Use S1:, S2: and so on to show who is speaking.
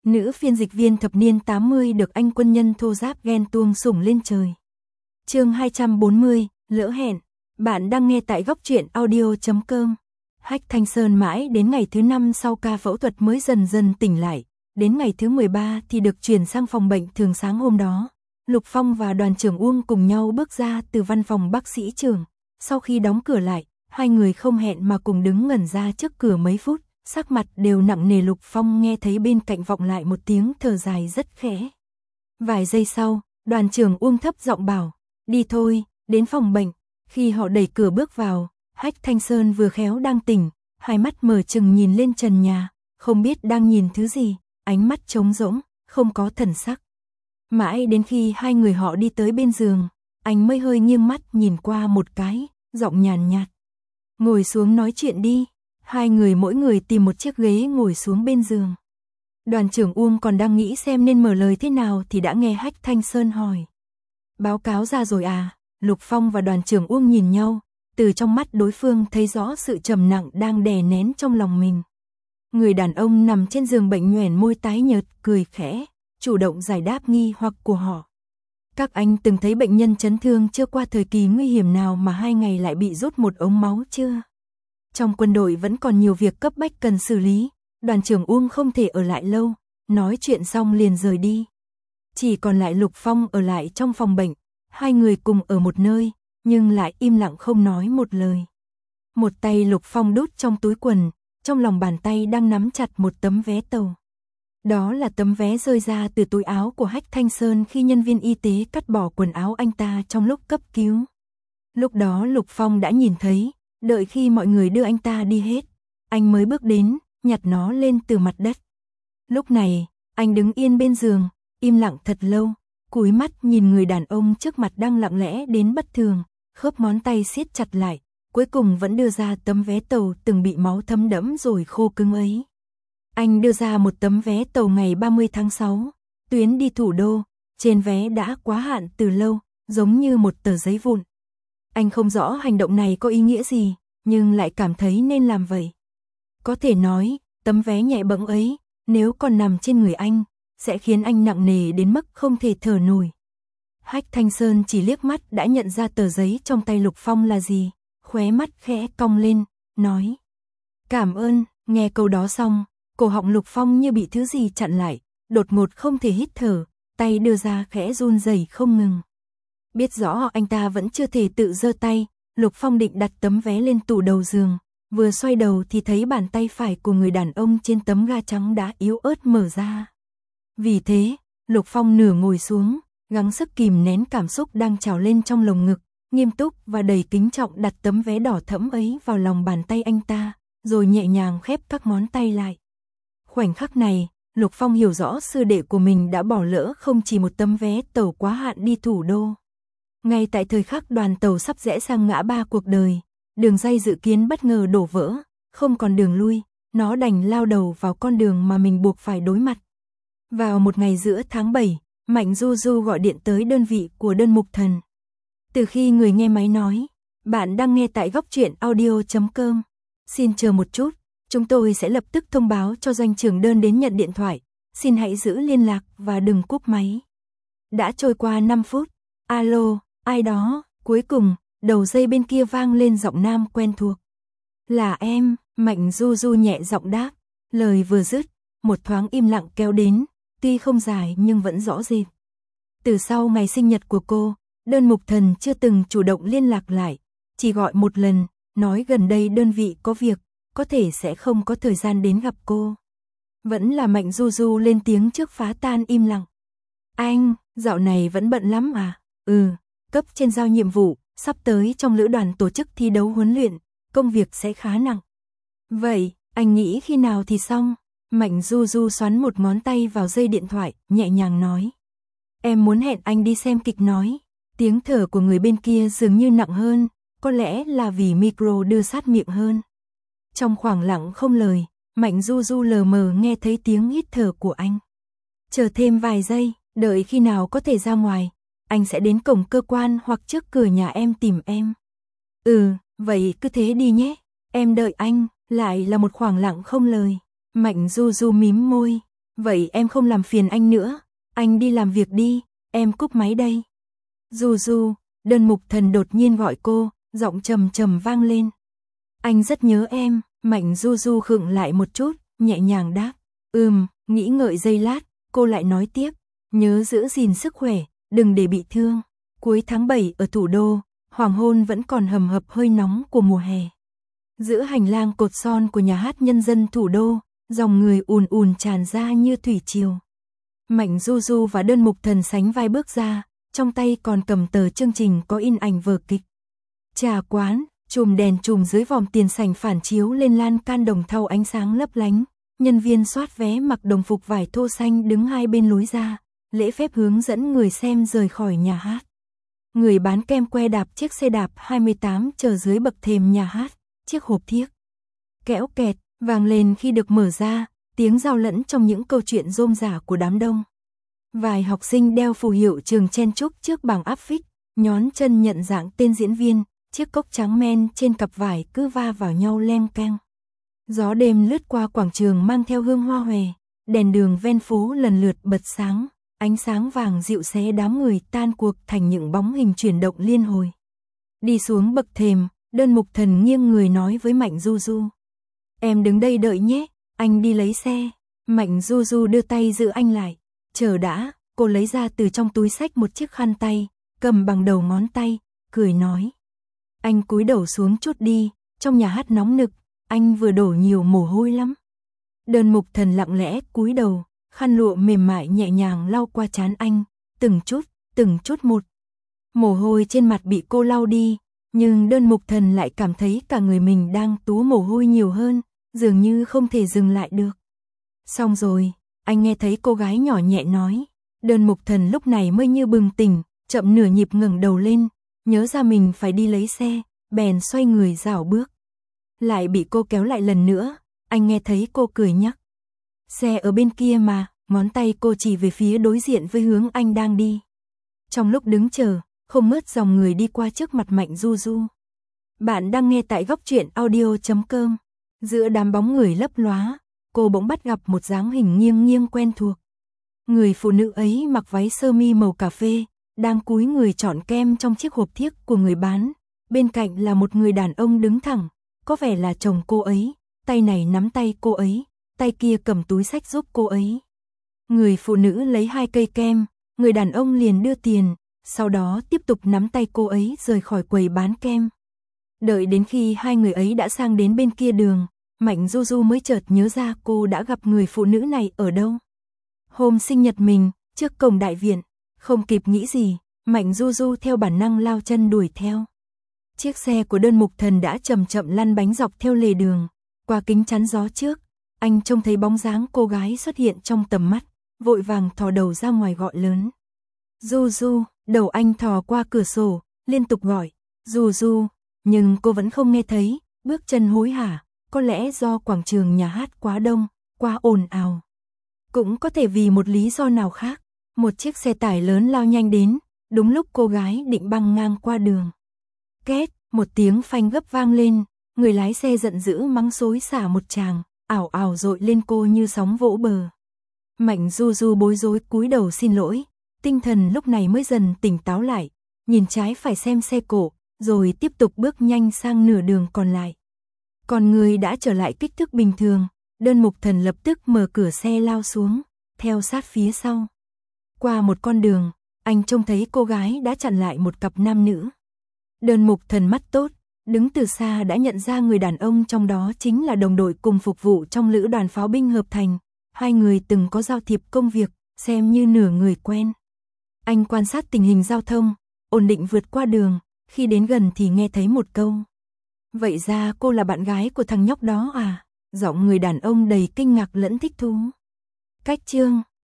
S1: Nữ phiên dịch viên thập niên 80 được anh quân nhân thô giáp ghen tuông sủng lên trời. Chương 240, lỡ hẹn. Bạn đang nghe tại góc truyện audio.com. Hách Thanh Sơn mãi đến ngày thứ 5 sau ca phẫu thuật mới dần dần tỉnh lại, đến ngày thứ 13 thì được chuyển sang phòng bệnh thường. Sáng hôm đó, Lục Phong và đoàn trưởng Uông cùng nhau bước ra từ văn phòng bác sĩ trưởng. Sau khi đóng cửa lại, hai người không hẹn mà cùng đứng ngẩn ra trước cửa mấy phút, sắc mặt đều nặng nề. Lục Phong nghe thấy bên cạnh vọng lại một tiếng thở dài rất khẽ. Vài giây sau, đoàn trưởng Uông thấp giọng bảo, đi thôi, đến phòng bệnh. Khi họ đẩy cửa bước vào, Hách Thanh Sơn vừa khéo đang tỉnh, hai mắt mở trừng nhìn lên trần nhà, không biết đang nhìn thứ gì, ánh mắt trống rỗng, không có thần sắc. Mãi đến khi hai người họ đi tới bên giường, anh mới hơi nghiêng mắt nhìn qua một cái, giọng nhàn nhạt. Ngồi xuống nói chuyện đi. Hai người mỗi người tìm một chiếc ghế ngồi xuống bên giường. Đoàn trưởng Uông còn đang nghĩ xem nên mở lời thế nào thì đã nghe Hách Thanh Sơn hỏi. Báo cáo ra rồi à? Lục Phong và đoàn trưởng Uông nhìn nhau, từ trong mắt đối phương thấy rõ sự trầm nặng đang đè nén trong lòng mình. Người đàn ông nằm trên giường bệnh nhoẻn môi tái nhợt, cười khẽ, chủ động giải đáp nghi hoặc của họ. Các anh từng thấy bệnh nhân chấn thương chưa qua thời kỳ nguy hiểm nào mà 2 ngày lại bị rút một ống máu chưa? Trong quân đội vẫn còn nhiều việc cấp bách cần xử lý, đoàn trưởng Uông không thể ở lại lâu, nói chuyện xong liền rời đi. Chỉ còn lại Lục Phong ở lại trong phòng bệnh, hai người cùng ở một nơi, nhưng lại im lặng không nói một lời. Một tay Lục Phong đút trong túi quần, trong lòng bàn tay đang nắm chặt một tấm vé tàu. Đó là tấm vé rơi ra từ túi áo của Hách Thanh Sơn khi nhân viên y tế cắt bỏ quần áo anh ta trong lúc cấp cứu. Lúc đó Lục Phong đã nhìn thấy, đợi khi mọi người đưa anh ta đi hết, anh mới bước đến, nhặt nó lên từ mặt đất. Lúc này, anh đứng yên bên giường, im lặng thật lâu, cúi mắt nhìn người đàn ông trước mặt đang lặng lẽ đến bất thường, khớp ngón tay siết chặt lại, cuối cùng vẫn đưa ra tấm vé tàu từng bị máu thấm đẫm rồi khô cứng ấy. Anh đưa ra một tấm vé tàu ngày 30 tháng 6, tuyến đi thủ đô, trên vé đã quá hạn từ lâu, giống như một tờ giấy vụn. Anh không rõ hành động này có ý nghĩa gì, nhưng lại cảm thấy nên làm vậy. Có thể nói, tấm vé nhẹ bẫng ấy, nếu còn nằm trên người anh, sẽ khiến anh nặng nề đến mức không thể thở nổi. Hách Thanh Sơn chỉ liếc mắt đã nhận ra tờ giấy trong tay Lục Phong là gì, khóe mắt khẽ cong lên, nói. Cảm ơn. Nghe câu đó xong, cổ họng Lục Phong như bị thứ gì chặn lại, đột ngột không thể hít thở, tay đưa ra khẽ run rẩy không ngừng. Biết rõ anh ta vẫn chưa thể tự giơ tay, Lục Phong định đặt tấm vé lên tủ đầu giường, vừa xoay đầu thì thấy bàn tay phải của người đàn ông trên tấm ga trắng đã yếu ớt mở ra. Vì thế, Lục Phong nửa ngồi xuống, gắng sức kìm nén cảm xúc đang trào lên trong lồng ngực, nghiêm túc và đầy kính trọng đặt tấm vé đỏ thẫm ấy vào lòng bàn tay anh ta, rồi nhẹ nhàng khép các ngón tay lại. Khoảnh khắc này, Lục Phong hiểu rõ sư đệ của mình đã bỏ lỡ không chỉ một tấm vé tàu quá hạn đi thủ đô. Ngay tại thời khắc đoàn tàu sắp rẽ sang ngã ba cuộc đời, đường ray dự kiến bất ngờ đổ vỡ, không còn đường lui, nó đành lao đầu vào con đường mà mình buộc phải đối mặt. Vào một ngày giữa tháng 7, Mạnh Du Du gọi điện tới đơn vị của Đơn Mục Thần. Từ khi người nghe máy nói, bạn đang nghe tại góc truyện audio.com. Xin chờ một chút, chúng tôi sẽ lập tức thông báo cho doanh trưởng Đơn đến nhận điện thoại. Xin hãy giữ liên lạc và đừng cúp máy. Đã trôi qua 5 phút. Alo, ai đó? Cuối cùng, đầu dây bên kia vang lên giọng nam quen thuộc. Là em, Mạnh Du Du nhẹ giọng đáp. Lời vừa dứt, một thoáng im lặng kéo đến, tuy không dài nhưng vẫn rõ rệt. Từ sau ngày sinh nhật của cô, Đơn Mục Thần chưa từng chủ động liên lạc lại, chỉ gọi một lần, nói gần đây đơn vị có việc, có thể sẽ không có thời gian đến gặp cô. Vẫn là Mạnh Du Du lên tiếng trước phá tan im lặng. Anh, dạo này vẫn bận lắm à? Cấp trên giao nhiệm vụ, sắp tới trong lữ đoàn tổ chức thi đấu huấn luyện, công việc sẽ khá nặng. Vậy, anh nghĩ khi nào thì xong? Mạnh Du Du xoắn một ngón tay vào dây điện thoại, nhẹ nhàng nói. Em muốn hẹn anh đi xem kịch nói. Tiếng thở của người bên kia dường như nặng hơn, có lẽ là vì micro đưa sát miệng hơn. Trong khoảng lặng không lời, Mạnh Du Du lờ mờ nghe thấy tiếng hít thở của anh. Chờ thêm vài giây, đợi khi nào có thể ra ngoài, anh sẽ đến cổng cơ quan hoặc trước cửa nhà em tìm em. Vậy cứ thế đi nhé, em đợi anh. Lại là một khoảng lặng không lời. Mạnh Du Du mím môi. Vậy em không làm phiền anh nữa, anh đi làm việc đi, em cúp máy đây. Du Du, Đơn Mục Thần đột nhiên gọi cô, giọng trầm trầm vang lên. Anh rất nhớ em, Mạnh Du Du khựng lại một chút, nhẹ nhàng đáp. Nghĩ ngợi giây lát, cô lại nói tiếp, nhớ giữ gìn sức khỏe, đừng để bị thương. Cuối tháng 7 ở thủ đô, hoàng hôn vẫn còn hầm hập hơi nóng của mùa hè. Giữa hành lang cột son của nhà hát nhân dân thủ đô, dòng người ùn ùn tràn ra như thủy triều. Mạnh Du Du và Đơn Mục Thần sánh vai bước ra, trong tay còn cầm tờ chương trình có in ảnh vở kịch. Trà quán, chùm đèn chùm dưới vòm tiền sảnh phản chiếu lên lan can đồng thau ánh sáng lấp lánh. Nhân viên soát vé mặc đồng phục vải thô xanh đứng hai bên lối ra, lễ phép hướng dẫn người xem rời khỏi nhà hát. Người bán kem que đạp chiếc xe đạp 28 chờ dưới bậc thềm nhà hát, chiếc hộp thiếc kẽo kẹt vang lên khi được mở ra, tiếng giao lẫn trong những câu chuyện rôm rả của đám đông. Vài học sinh đeo phù hiệu trường chen chúc trước bảng áp phích, nhón chân nhận dạng tên diễn viên, chiếc cốc trắng men trên cặp vải cứ va vào nhau leng keng. Gió đêm lướt qua quảng trường mang theo hương hoa hòe, đèn đường ven phố lần lượt bật sáng, ánh sáng vàng dịu xé đám người tan cuộc thành những bóng hình chuyển động liên hồi. Đi xuống bậc thềm, Đơn Mục Thần nghiêng người nói với Mạnh Du Du. Em đứng đây đợi nhé, anh đi lấy xe. Mạnh Du Du đưa tay giữ anh lại. Chờ đã, cô lấy ra từ trong túi xách một chiếc khăn tay, cầm bằng đầu ngón tay, cười nói. Anh cúi đầu xuống chút đi, trong nhà hát nóng nực, anh vừa đổ nhiều mồ hôi lắm. Đơn Mục Thần lặng lẽ cúi đầu, khăn lụa mềm mại nhẹ nhàng lau qua trán anh, từng chút một. Mồ hôi trên mặt bị cô lau đi, nhưng Đơn Mục Thần lại cảm thấy cả người mình đang túa mồ hôi nhiều hơn, dường như không thể dừng lại được. Xong rồi, anh nghe thấy cô gái nhỏ nhẹ nói. Đơn Mục Thần lúc này mới như bừng tỉnh, chậm nửa nhịp ngẩng đầu lên, nhớ ra mình phải đi lấy xe, bèn xoay người rảo bước. Lại bị cô kéo lại lần nữa, anh nghe thấy cô cười nhắc. Xe ở bên kia mà, ngón tay cô chỉ về phía đối diện với hướng anh đang đi. Trong lúc đứng chờ, không ngớt dòng người đi qua trước mặt Mạnh Du Du. Bạn đang nghe tại góc truyện audio.com. Giữa đám bóng người lấp lóa, cô bỗng bắt gặp một dáng hình nghiêng nghiêng quen thuộc. Người phụ nữ ấy mặc váy sơ mi màu cà phê, đang cúi người chọn kem trong chiếc hộp thiếc của người bán. Bên cạnh là một người đàn ông đứng thẳng, có vẻ là chồng cô ấy, tay này nắm tay cô ấy, tay kia cầm túi xách giúp cô ấy. Người phụ nữ lấy 2 cây kem, người đàn ông liền đưa tiền, sau đó tiếp tục nắm tay cô ấy rời khỏi quầy bán kem. Đợi đến khi hai người ấy đã sang đến bên kia đường, Mạnh Du Du mới chợt nhớ ra cô đã gặp người phụ nữ này ở đâu. Hôm sinh nhật mình, trước cổng đại viện, không kịp nghĩ gì, Mạnh Du Du theo bản năng lao chân đuổi theo. Chiếc xe của Đơn Mục Thần đã chậm chậm lăn bánh dọc theo lề đường, qua kính chắn gió trước, anh trông thấy bóng dáng cô gái xuất hiện trong tầm mắt, vội vàng thò đầu ra ngoài gọi lớn. Du Du, đầu anh thò qua cửa sổ, liên tục gọi, Du Du, nhưng cô vẫn không nghe thấy, bước chân hối hả, có lẽ do quảng trường nhà hát quá đông, quá ồn ào. Cũng có thể vì một lý do nào khác, một chiếc xe tải lớn lao nhanh đến, đúng lúc cô gái định băng ngang qua đường. Két, một tiếng phanh gấp vang lên, người lái xe giận dữ mắng xối xả một tràng, ảo ảo dội lên cô như sóng vỗ bờ. Mạnh Du Du bối rối cúi đầu xin lỗi, tinh thần lúc này mới dần tỉnh táo lại, nhìn trái phải xem xe cộ, rồi tiếp tục bước nhanh sang nửa đường còn lại. Còn người đã trở lại kích thước bình thường, Đơn Mục Thần lập tức mở cửa xe lao xuống, theo sát phía sau. Qua một con đường, anh trông thấy cô gái đã chặn lại một cặp nam nữ. Đơn Mục Thần mắt tốt, đứng từ xa đã nhận ra người đàn ông trong đó chính là đồng đội cùng phục vụ trong lữ đoàn pháo binh hợp thành. Hai người từng có giao thiệp công việc, xem như nửa người quen. Anh quan sát tình hình giao thông, ổn định vượt qua đường, khi đến gần thì nghe thấy một câu. Vậy ra cô là bạn gái của thằng nhóc đó à? Giọng người đàn ông đầy kinh ngạc lẫn thích thú. Cách chương